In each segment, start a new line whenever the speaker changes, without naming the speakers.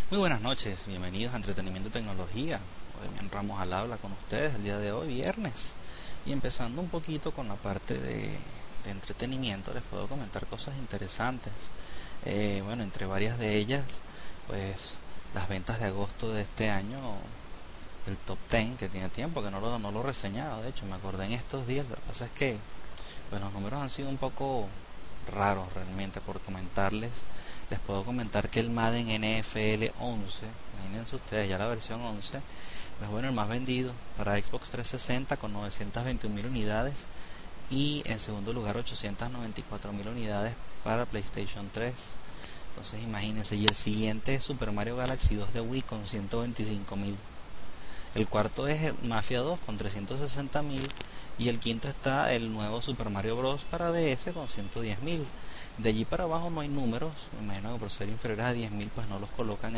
Muy buenas noches, bienvenidos a Entretenimiento y Tecnología. Hoy bien Ramos al habla con ustedes el día de hoy, viernes. Y empezando un poquito con la parte de entretenimiento, les puedo comentar cosas interesantes. Bueno, entre varias de ellas, pues las ventas de agosto de este año, el top 10, que tiene tiempo que no lo reseñaba. De hecho, me acordé en estos días. Lo que pasa es que pues, los números han sido un poco raros realmente por comentarles. Les puedo comentar que el Madden NFL 11, imagínense ustedes ya la versión 11, pues bueno, el más vendido para Xbox 360 con 921.000 unidades y en segundo lugar 894.000 unidades para PlayStation 3. Entonces imagínense, y el siguiente es Super Mario Galaxy 2 de Wii con 125.000. El cuarto es el Mafia 2 con 360.000 y el quinto está el nuevo Super Mario Bros. Para DS con 110.000. De allí para abajo no hay números, me imagino que por ser inferiores a 10.000 pues no los colocan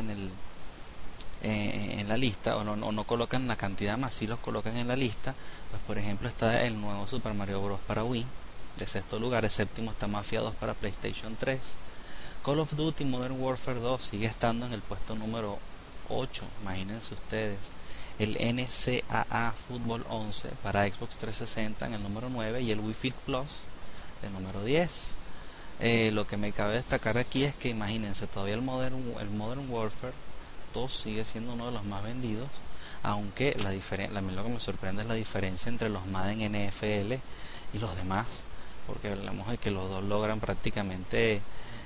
en la lista o no colocan la cantidad más, si los colocan en la lista. Pues por ejemplo está el nuevo Super Mario Bros. Para Wii de sexto lugar, el séptimo está Mafia 2 para PlayStation 3. Call of Duty Modern Warfare 2 sigue estando en el puesto número 8, imagínense ustedes. El NCAA Fútbol 11 para Xbox 360 en el número 9 y el Wii Fit Plus el número 10. Lo que me cabe destacar aquí es que imagínense, todavía el Modern Warfare 2 sigue siendo uno de los más vendidos, aunque a mí lo que me sorprende es la diferencia entre los Madden NFL y los demás, porque hablamos de que los dos logran prácticamente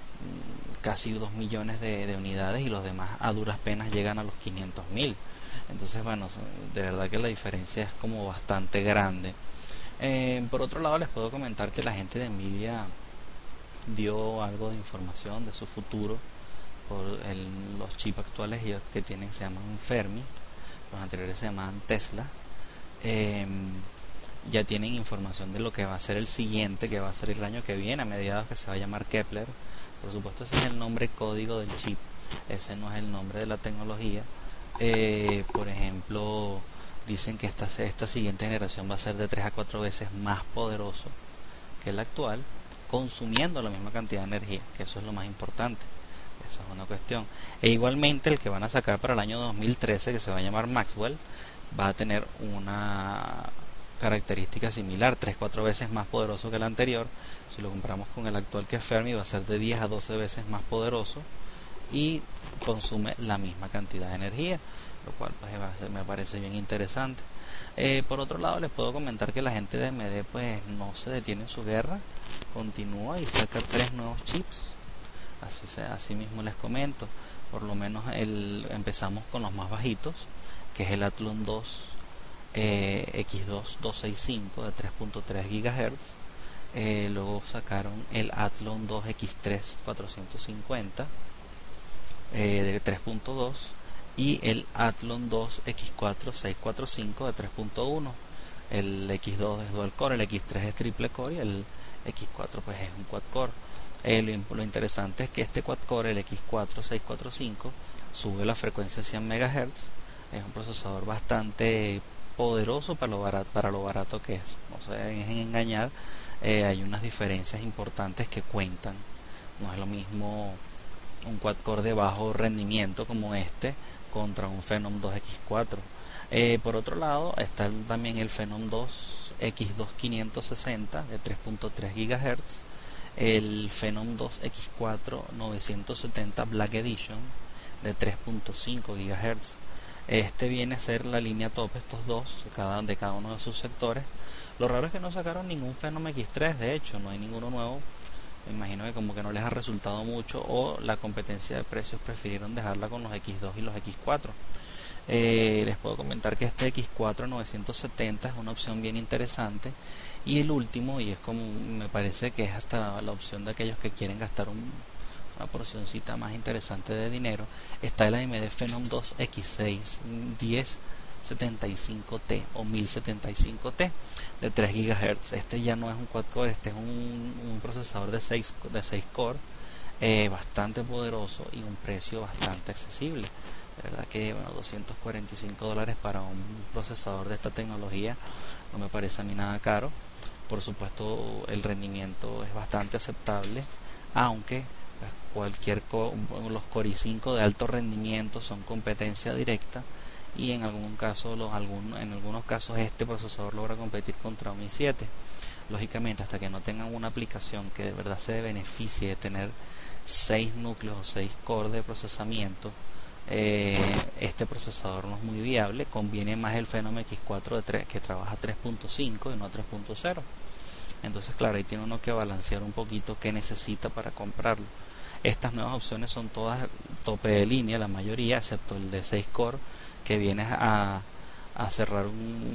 casi 2 millones de unidades y los demás a duras penas llegan a los 500.000. Entonces, bueno, de verdad que la diferencia es como bastante grande. Por otro lado, les puedo comentar que la gente de Nvidia dio algo de información de su futuro por los chips actuales ellos que tienen se llaman Fermi, los anteriores se llamaban Tesla. Eh, ya tienen información de lo que va a ser el siguiente, que va a ser el año que viene, a mediados, que se va a llamar Kepler. Por supuesto, ese es el nombre código del chip, ese no es el nombre de la tecnología. Por ejemplo, dicen que esta siguiente generación va a ser de 3 a 4 veces más poderoso que el actual, consumiendo la misma cantidad de energía, que eso es lo más importante. Esa es una cuestión. E igualmente el que van a sacar para el año 2013, que se va a llamar Maxwell, va a tener una característica similar, 3-4 veces más poderoso que el anterior. Si lo comparamos con el actual, que es Fermi, va a ser de 10 a 12 veces más poderoso y consume la misma cantidad de energía, lo cual pues me parece bien interesante. Por otro lado, les puedo comentar que la gente de AMD pues no se detiene en su guerra, continúa y saca 3 nuevos chips. Así mismo les comento, por lo menos empezamos con los más bajitos, que es el Athlon 2 X2 265 de 3.3 GHz. Luego sacaron el Athlon 2 X3 450 de 3.2 y el Athlon 2 X4 645 de 3.1. El X2 es dual core, el X3 es triple core y el X4 pues es un quad core. Lo interesante es que este quad core, el X4 645, sube la frecuencia a 100 MHz. Es un procesador bastante poderoso para lo barato que es. No se dejen engañar, hay unas diferencias importantes que cuentan. No es lo mismo un quad core de bajo rendimiento como este contra un Phenom 2 X4. Por otro lado está también el Phenom 2 X2 560 de 3.3 GHz, el Phenom 2 X4 970 Black Edition de 3.5 GHz. Este viene a ser la línea top, estos dos, de cada uno de sus sectores. Lo raro es que no sacaron ningún Phenom X3, de hecho, no hay ninguno nuevo. Me imagino que como que no les ha resultado mucho o la competencia de precios prefirieron dejarla con los X2 y los X4. Les puedo comentar que este X4 970 es una opción bien interesante. Y el último, y es como me parece que es hasta la opción de aquellos que quieren gastar una porcioncita más interesante de dinero, está el AMD Phenom 2 X6 1075T o 1075T de 3 GHz. Este ya no es un quad core, este es un procesador de 6 core, bastante poderoso y un precio bastante accesible. De verdad que bueno, $245 para un procesador de esta tecnología no me parece a mí nada caro. Por supuesto, el rendimiento es bastante aceptable, aunque los Core i5 de alto rendimiento son competencia directa, y en algunos casos este procesador logra competir contra un i7. Lógicamente, hasta que no tengan una aplicación que de verdad se beneficie de tener 6 núcleos o 6 cores de procesamiento, este procesador no es muy viable. Conviene más el Phenom X4 que trabaja 3.5 y no 3.0. Entonces, claro, ahí tiene uno que balancear un poquito qué necesita para comprarlo. Estas nuevas opciones son todas tope de línea, la mayoría, excepto el de 6 core, que viene a cerrar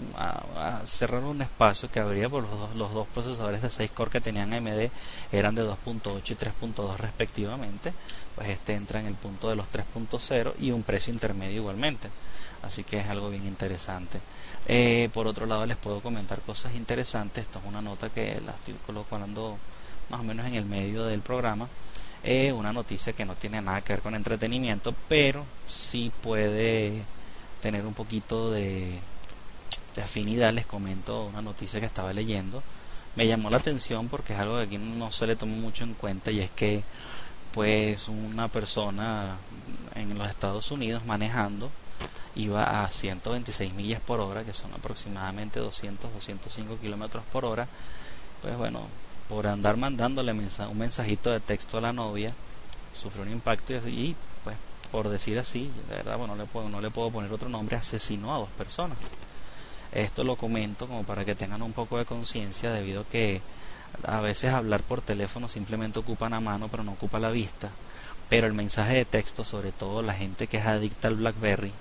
un espacio que habría por los dos procesadores de 6 core que tenían AMD, eran de 2.8 y 3.2 respectivamente. Pues este entra en el punto de los 3.0 y un precio intermedio igualmente, así que es algo bien interesante. Por otro lado, les puedo comentar cosas interesantes. Esto es una nota que la estoy colocando más o menos en el medio del programa. Una noticia que no tiene nada que ver con entretenimiento, pero sí puede tener un poquito de afinidad. Les comento una noticia que estaba leyendo. Me llamó la atención porque es algo que aquí no se le toma mucho en cuenta, y es que pues una persona en los Estados Unidos manejando iba a 126 millas por hora, que son aproximadamente 205 kilómetros por hora. Pues bueno, por andar mandándole un mensajito de texto a la novia, sufrió un impacto y pues, por decir así, de verdad, bueno, no le puedo poner otro nombre, asesinó a 2 personas. Esto lo comento como para que tengan un poco de conciencia, debido a que a veces hablar por teléfono simplemente ocupa la mano pero no ocupa la vista, pero el mensaje de texto, sobre todo la gente que es adicta al BlackBerry,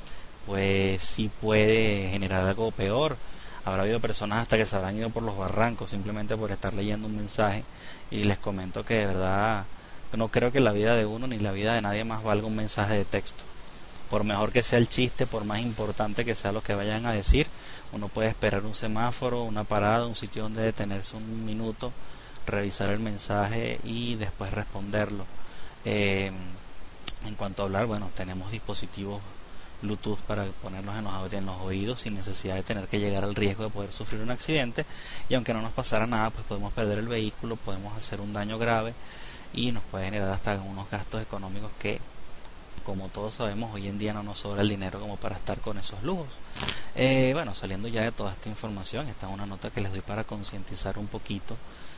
pues sí puede generar algo peor. Habrá habido personas hasta que se habrán ido por los barrancos simplemente por estar leyendo un mensaje, y les comento que de verdad no creo que la vida de uno ni la vida de nadie más valga un mensaje de texto. Por mejor que sea el chiste, por más importante que sea lo que vayan a decir, uno puede esperar un semáforo, una parada, un sitio donde detenerse un minuto, revisar el mensaje y después responderlo. En cuanto a hablar, bueno, tenemos dispositivos Bluetooth para ponerlos en los oídos sin necesidad de tener que llegar al riesgo de poder sufrir un accidente, y aunque no nos pasara nada, pues podemos perder el vehículo, podemos hacer un daño grave y nos puede generar hasta unos gastos económicos que, como todos sabemos, hoy en día no nos sobra el dinero como para estar con esos lujos. Bueno, saliendo ya de toda esta información, esta es una nota que les doy para concientizar un poquito.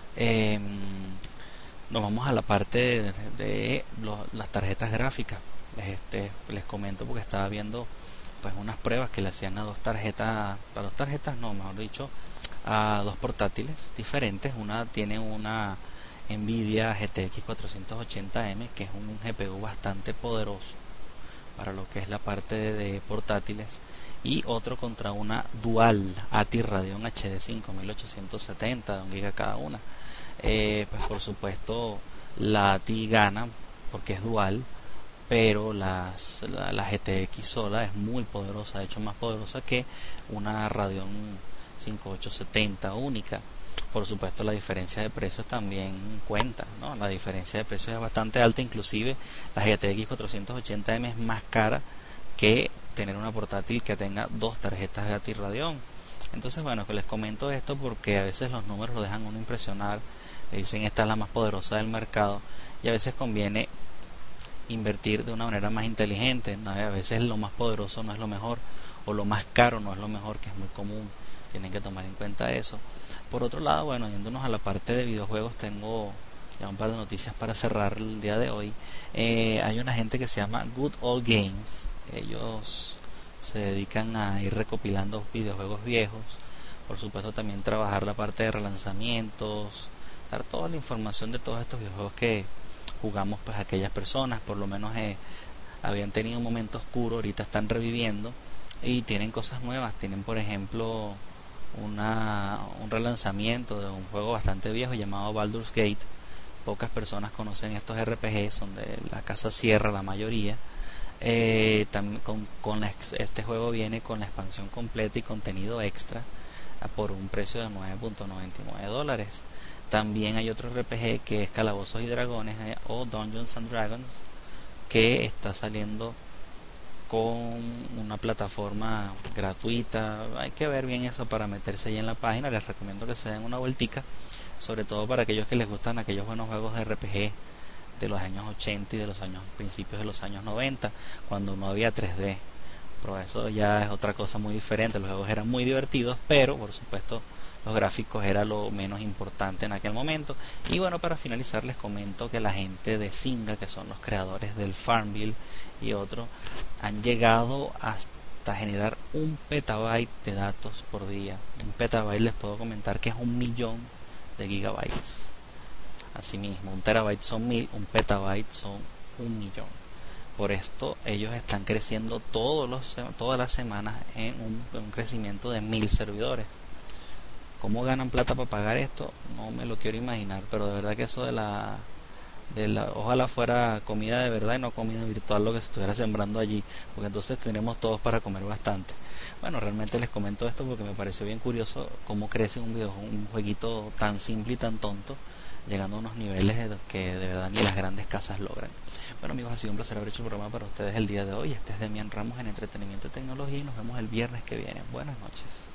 Nos vamos a la parte de las tarjetas gráficas. Les comento porque estaba viendo pues unas pruebas que le hacían a dos tarjetas, mejor dicho, a 2 portátiles diferentes. Una tiene una Nvidia GTX 480M, que es un GPU bastante poderoso para lo que es la parte de portátiles, y otro contra una dual ATI Radeon HD 5870 de 1 GB cada una. Pues por supuesto la ATI gana porque es dual, pero la GTX sola es muy poderosa, de hecho más poderosa que una Radeon 5870 única. Por supuesto, la diferencia de precios también cuenta, ¿no? La diferencia de precios es bastante alta, inclusive la GTX 480M es más cara que tener una portátil que tenga 2 tarjetas ATI Radeon. Entonces, bueno, que les comento esto porque a veces los números lo dejan uno impresionar. Le dicen esta es la más poderosa del mercado, y a veces conviene invertir de una manera más inteligente, ¿no? A veces lo más poderoso no es lo mejor, o lo más caro no es lo mejor, que es muy común. Tienen que tomar en cuenta eso. Por otro lado, bueno, yéndonos a la parte de videojuegos, tengo ya un par de noticias para cerrar el día de hoy. Hay una gente que se llama Good Old Games. Ellos se dedican a ir recopilando videojuegos viejos. Por supuesto, también trabajar la parte de relanzamientos, dar toda la información de todos estos videojuegos que jugamos, pues aquellas personas por lo menos habían tenido un momento oscuro, ahorita están reviviendo y tienen cosas nuevas. Tienen, por ejemplo, un relanzamiento de un juego bastante viejo llamado Baldur's Gate. Pocas personas conocen estos RPG, son de la casa Sierra la mayoría. También este juego viene con la expansión completa y contenido extra por un precio de $9.99. También hay otro RPG que es Calabozos y Dragones, o Dungeons and Dragons, que está saliendo con una plataforma gratuita. Hay que ver bien eso para meterse ahí en la página. Les recomiendo que se den una vueltica, sobre todo para aquellos que les gustan aquellos buenos juegos de RPG de los años 80 y de los años principios de los años 90, cuando no había 3D. Pero eso ya es otra cosa muy diferente. Los juegos eran muy divertidos, pero por supuesto los gráficos era lo menos importante en aquel momento. Y bueno, para finalizar les comento que la gente de Zynga, que son los creadores del Farmville y otros, han llegado hasta generar 1 petabyte de datos por día. 1 petabyte les puedo comentar que es 1 millón de gigabytes. Asimismo, 1 terabyte son 1000, 1 petabyte son 1 millón. Por esto ellos están creciendo todas las semanas en un crecimiento de 1000 servidores. ¿Cómo ganan plata para pagar esto? No me lo quiero imaginar, pero de verdad que eso ojalá fuera comida de verdad y no comida virtual lo que se estuviera sembrando allí, porque entonces tendremos todos para comer bastante. Bueno, realmente les comento esto porque me pareció bien curioso cómo crece un jueguito tan simple y tan tonto, llegando a unos niveles que de verdad ni las grandes casas logran. Bueno amigos, ha sido un placer haber hecho el programa para ustedes el día de hoy. Este es Demian Ramos en Entretenimiento y Tecnología y nos vemos el viernes que viene. Buenas noches.